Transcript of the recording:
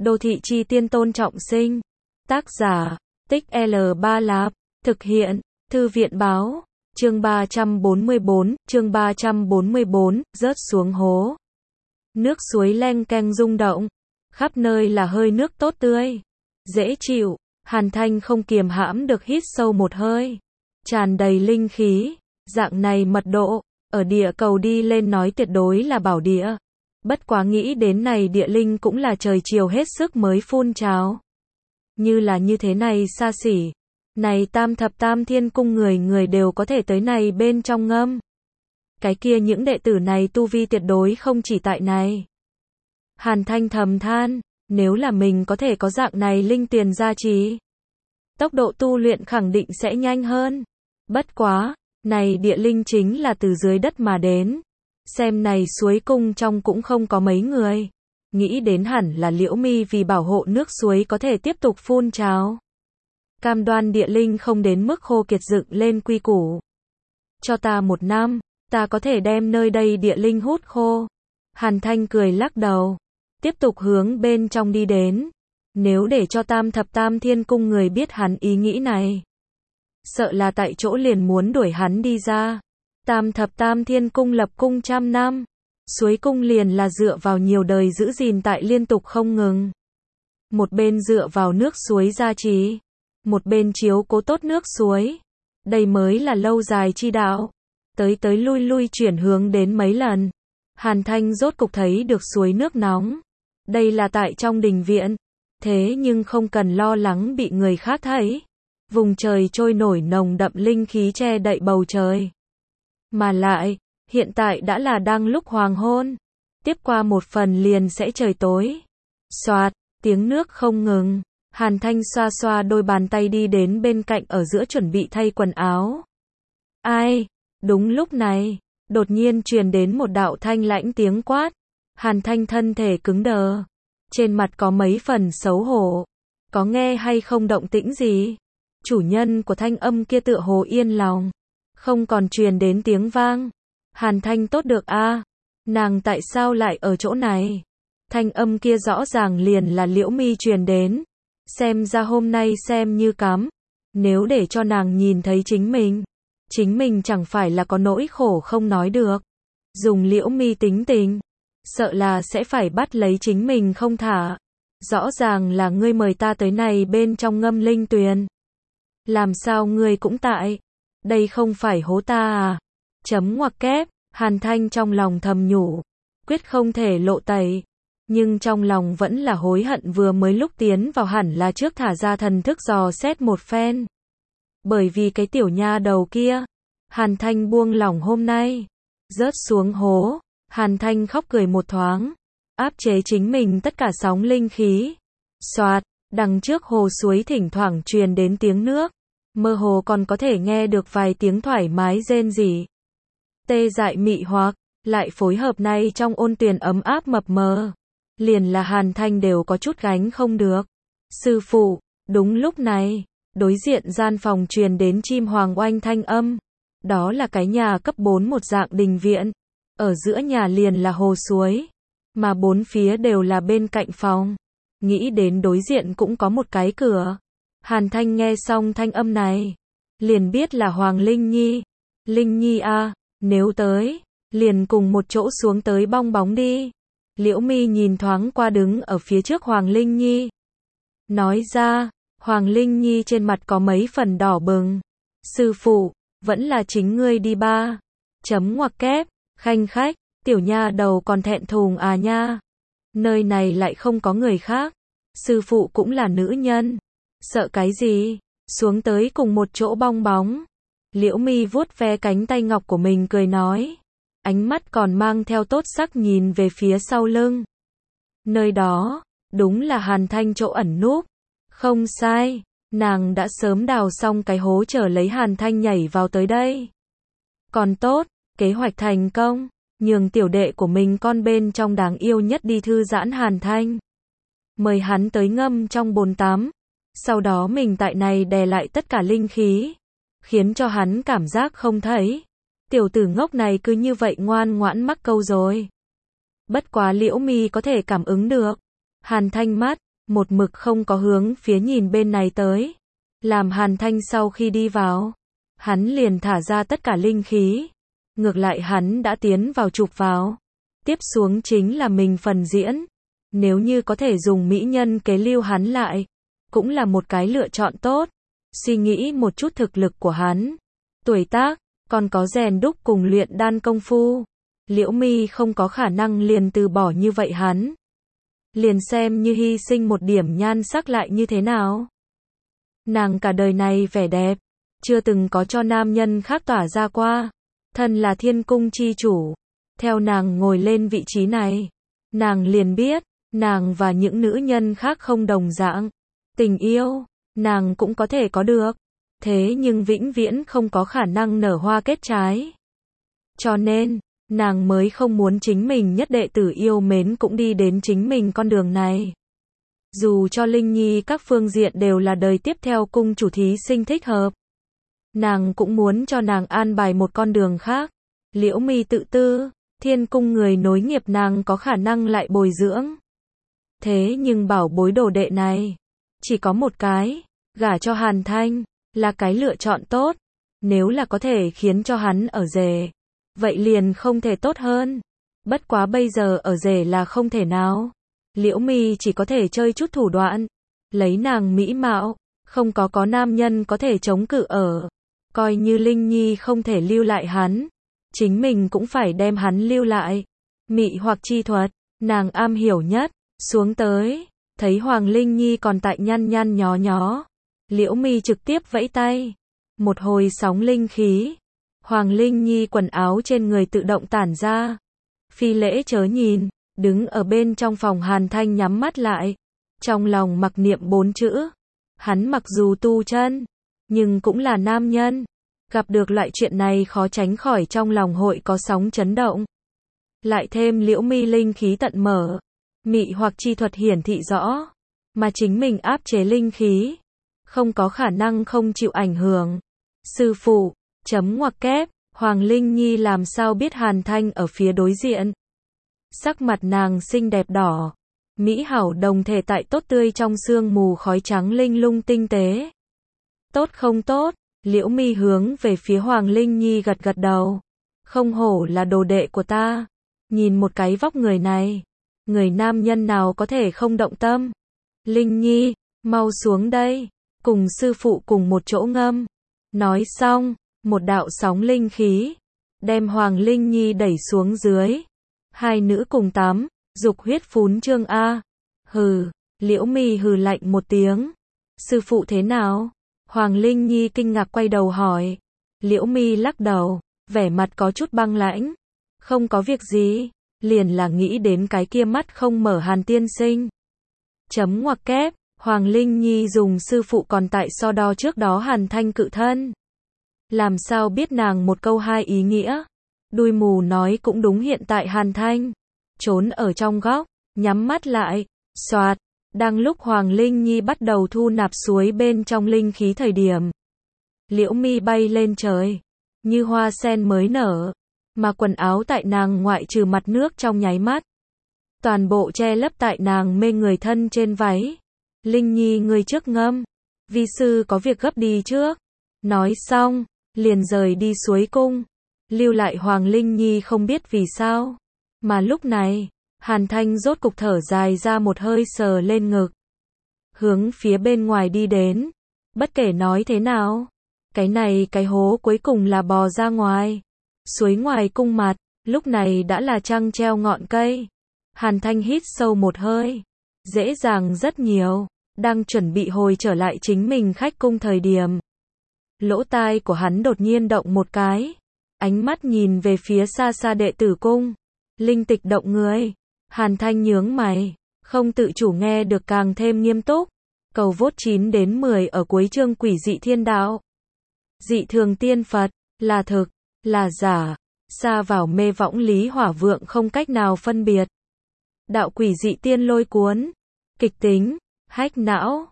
Đô thị chi tiên Tôn Trọng Sinh. Tác giả, Tích L3 Lạp. Thực hiện, Thư viện báo. Chương 344, rớt xuống hố. Nước suối leng keng rung động. Khắp nơi là hơi nước tốt tươi. Dễ chịu. Hàn Thanh không kiềm hãm được hít sâu một hơi. Tràn đầy linh khí. Dạng này mật độ, ở địa cầu đi lên nói tuyệt đối là bảo địa. Bất quá nghĩ đến này địa linh cũng là trời chiều hết sức mới phun trào. Như là như thế này xa xỉ. Này tam thập tam thiên cung người người đều có thể tới này bên trong ngâm. Cái kia những đệ tử này tu vi tuyệt đối không chỉ tại này. Hàn Thanh thầm than, nếu là mình có thể có dạng này linh tuyền gia trì, tốc độ tu luyện khẳng định sẽ nhanh hơn. Bất quá, này địa linh chính là từ dưới đất mà đến. Xem này suối cung trong cũng không có mấy người. Nghĩ đến hẳn là Liễu Mi vì bảo hộ nước suối có thể tiếp tục phun trào. Cam đoan địa linh không đến mức khô kiệt dựng lên quy củ. Cho ta 1 năm, ta có thể đem nơi đây địa linh hút khô. Hàn Thanh cười lắc đầu. Tiếp tục hướng bên trong đi đến. Nếu để cho tam thập tam thiên cung người biết hắn ý nghĩ này, sợ là tại chỗ liền muốn đuổi hắn đi ra. Tam thập tam thiên cung lập cung 100 năm. Suối cung liền là dựa vào nhiều đời giữ gìn tại liên tục không ngừng. Một bên dựa vào nước suối gia trì, một bên chiếu cố tốt nước suối. Đây mới là lâu dài chi đạo. Tới lui lui chuyển hướng đến mấy lần. Hàn Thanh rốt cục thấy được suối nước nóng. Đây là tại trong đình viện. Thế nhưng không cần lo lắng bị người khác thấy. Vùng trời trôi nổi nồng đậm linh khí che đậy bầu trời. Mà lại, hiện tại đã là đang lúc hoàng hôn. Tiếp qua 1 phần liền sẽ trời tối. Xoạt, tiếng nước không ngừng. Hàn Thanh xoa xoa đôi bàn tay đi đến bên cạnh ở giữa chuẩn bị thay quần áo. Ai? Đúng lúc này, đột nhiên truyền đến một đạo thanh lãnh tiếng quát. Hàn Thanh thân thể cứng đờ. Trên mặt có mấy phần xấu hổ. Có nghe hay không động tĩnh gì? Chủ nhân của thanh âm kia tựa hồ yên lòng. Không còn truyền đến tiếng vang. Hàn Thanh tốt được a, nàng tại sao lại ở chỗ này? Thanh âm kia rõ ràng liền là Liễu Mi truyền đến. Xem ra hôm nay xem như cắm. Nếu để cho nàng nhìn thấy chính mình chẳng phải là có nỗi khổ không nói được. Dùng Liễu Mi tính tình, sợ là sẽ phải bắt lấy chính mình không thả. Rõ ràng là ngươi mời ta tới này bên trong ngâm linh tuyền. Làm sao ngươi cũng tại? Đây không phải hố ta à? Chấm ngoặc kép, Hàn Thanh trong lòng thầm nhủ. Quyết không thể lộ tẩy. Nhưng trong lòng vẫn là hối hận vừa mới lúc tiến vào hẳn là trước thả ra thần thức dò xét một phen. Bởi vì cái tiểu nha đầu kia. Hàn Thanh buông lỏng hôm nay. Rớt xuống hố. Hàn Thanh khóc cười một thoáng. Áp chế chính mình tất cả sóng linh khí. Xoạt, đằng trước hồ suối thỉnh thoảng truyền đến tiếng nước. Mơ hồ còn có thể nghe được vài tiếng thoải mái rên rỉ. Tê dại mị hoặc, lại phối hợp này trong ôn tuyền ấm áp mập mờ. Liền là Hàn Thanh đều có chút gánh không được. Sư phụ, đúng lúc này, đối diện gian phòng truyền đến chim hoàng oanh thanh âm. Đó là cái nhà cấp 4 một dạng đình viện. Ở giữa nhà liền là hồ suối. Mà 4 phía đều là bên cạnh phòng. Nghĩ đến đối diện cũng có một cái cửa. Hàn Thanh nghe xong thanh âm này, liền biết là Hoàng Linh Nhi. Linh Nhi a, nếu tới, liền cùng một chỗ xuống tới bong bóng đi. Liễu Mi nhìn thoáng qua đứng ở phía trước Hoàng Linh Nhi. Nói ra, Hoàng Linh Nhi trên mặt có mấy phần đỏ bừng. Sư phụ, vẫn là chính ngươi đi ba. Chấm ngoặc kép, khanh khách, tiểu nha đầu còn thẹn thùng à nha. Nơi này lại không có người khác. Sư phụ cũng là nữ nhân. Sợ cái gì? Xuống tới cùng một chỗ bong bóng. Liễu Mi vuốt ve cánh tay ngọc của mình cười nói. Ánh mắt còn mang theo tốt sắc nhìn về phía sau lưng. Nơi đó, đúng là Hàn Thanh chỗ ẩn núp. Không sai, nàng đã sớm đào xong cái hố chờ lấy Hàn Thanh nhảy vào tới đây. Còn tốt, kế hoạch thành công, nhường tiểu đệ của mình con bên trong đáng yêu nhất đi thư giãn Hàn Thanh. Mời hắn tới ngâm trong bồn tắm. Sau đó mình tại này đè lại tất cả linh khí, khiến cho hắn cảm giác không thấy. Tiểu tử ngốc này cứ như vậy ngoan ngoãn mắc câu rồi. Bất quá Liễu Mi có thể cảm ứng được. Hàn Thanh mắt, một mực không có hướng phía nhìn bên này tới. Làm Hàn Thanh sau khi đi vào, hắn liền thả ra tất cả linh khí. Ngược lại hắn đã tiến vào chụp vào. Tiếp xuống chính là mình phần diễn. Nếu như có thể dùng mỹ nhân kế lưu hắn lại, cũng là một cái lựa chọn tốt. Suy nghĩ một chút thực lực của hắn, tuổi tác, còn có rèn đúc cùng luyện đan công phu. Liễu Mi không có khả năng liền từ bỏ như vậy hắn. Liền xem như hy sinh một điểm nhan sắc lại như thế nào. Nàng cả đời này vẻ đẹp, chưa từng có cho nam nhân khác tỏa ra qua. Thân là thiên cung chi chủ. Theo nàng ngồi lên vị trí này, nàng liền biết, nàng và những nữ nhân khác không đồng dạng. Tình yêu, nàng cũng có thể có được. Thế nhưng vĩnh viễn không có khả năng nở hoa kết trái. Cho nên, nàng mới không muốn chính mình nhất đệ tử yêu mến cũng đi đến chính mình con đường này. Dù cho Linh Nhi các phương diện đều là đời tiếp theo cung chủ thí sinh thích hợp, nàng cũng muốn cho nàng an bài một con đường khác. Liễu Mi tự tư, thiên cung người nối nghiệp nàng có khả năng lại bồi dưỡng. Thế nhưng bảo bối đồ đệ này, chỉ có một cái, gả cho Hàn Thanh, là cái lựa chọn tốt. Nếu là có thể khiến cho hắn ở rể, vậy liền không thể tốt hơn. Bất quá bây giờ ở rể là không thể nào. Liễu Mi chỉ có thể chơi chút thủ đoạn. Lấy nàng mỹ mạo, không có nam nhân có thể chống cự ở. Coi như Linh Nhi không thể lưu lại hắn, chính mình cũng phải đem hắn lưu lại. Mị hoặc chi thuật, nàng am hiểu nhất. Xuống tới, thấy Hoàng Linh Nhi còn tại nhăn nhăn nhó nhó. Liễu Mi trực tiếp vẫy tay. Một hồi sóng linh khí. Hoàng Linh Nhi quần áo trên người tự động tản ra. Phi lễ chớ nhìn, đứng ở bên trong phòng Hàn Thanh nhắm mắt lại. Trong lòng mặc niệm 4 chữ. Hắn mặc dù tu chân, nhưng cũng là nam nhân. Gặp được loại chuyện này khó tránh khỏi trong lòng hội có sóng chấn động. Lại thêm Liễu Mi linh khí tận mở. Mị hoặc chi thuật hiển thị rõ. Mà chính mình áp chế linh khí. Không có khả năng không chịu ảnh hưởng. Sư phụ, chấm ngoặc kép, Hoàng Linh Nhi làm sao biết Hàn Thanh ở phía đối diện. Sắc mặt nàng xinh đẹp đỏ. Mỹ hảo đồng thể tại tốt tươi trong sương mù khói trắng linh lung tinh tế. Tốt không tốt, Liễu Mi hướng về phía Hoàng Linh Nhi gật gật đầu. Không hổ là đồ đệ của ta. Nhìn một cái vóc người này. Người nam nhân nào có thể không động tâm. Linh Nhi, mau xuống đây. Cùng sư phụ cùng một chỗ ngâm. Nói xong, một đạo sóng linh khí. Đem Hoàng Linh Nhi đẩy xuống dưới. Hai nữ cùng tắm. Dục huyết phún trương a. Hừ, Liễu Mi hừ lạnh một tiếng. Sư phụ thế nào? Hoàng Linh Nhi kinh ngạc quay đầu hỏi. Liễu Mi lắc đầu, vẻ mặt có chút băng lãnh. Không có việc gì, liền là nghĩ đến cái kia mắt không mở Hàn tiên sinh. Chấm ngoặc kép, Hoàng Linh Nhi dùng sư phụ còn tại so đo trước đó Hàn Thanh cự thân. Làm sao biết nàng một câu hai ý nghĩa. Đuôi mù nói cũng đúng, hiện tại Hàn Thanh trốn ở trong góc, nhắm mắt lại, xoạt. Đang lúc Hoàng Linh Nhi bắt đầu thu nạp suối bên trong linh khí thời điểm, Liễu Mi bay lên trời, như hoa sen mới nở, mà quần áo tại nàng ngoại trừ mặt nước trong nháy mắt, toàn bộ che lấp tại nàng mê người thân trên váy. Linh Nhi ngươi trước ngâm, vi sư có việc gấp đi trước. Nói xong, liền rời đi suối cung, lưu lại Hoàng Linh Nhi không biết vì sao. Mà lúc này, Hàn Thanh rốt cục thở dài ra một hơi, sờ lên ngực, hướng phía bên ngoài đi đến. Bất kể nói thế nào, cái này cái hố cuối cùng là bò ra ngoài. Suối ngoài cung mặt, lúc này đã là trăng treo ngọn cây. Hàn Thanh hít sâu một hơi, dễ dàng rất nhiều. Đang chuẩn bị hồi trở lại chính mình khách cung thời điểm, lỗ tai của hắn đột nhiên động một cái. Ánh mắt nhìn về phía xa xa đệ tử cung. Linh tịch động người. Hàn Thanh nhướng mày, không tự chủ nghe được càng thêm nghiêm túc. Cầu vốt 9 đến 10 ở cuối chương Quỷ dị thiên đạo. Dị thường tiên Phật, là thực, là giả, xa vào mê võng lý hỏa vượng không cách nào phân biệt. Đạo quỷ dị tiên lôi cuốn, kịch tính, hách não.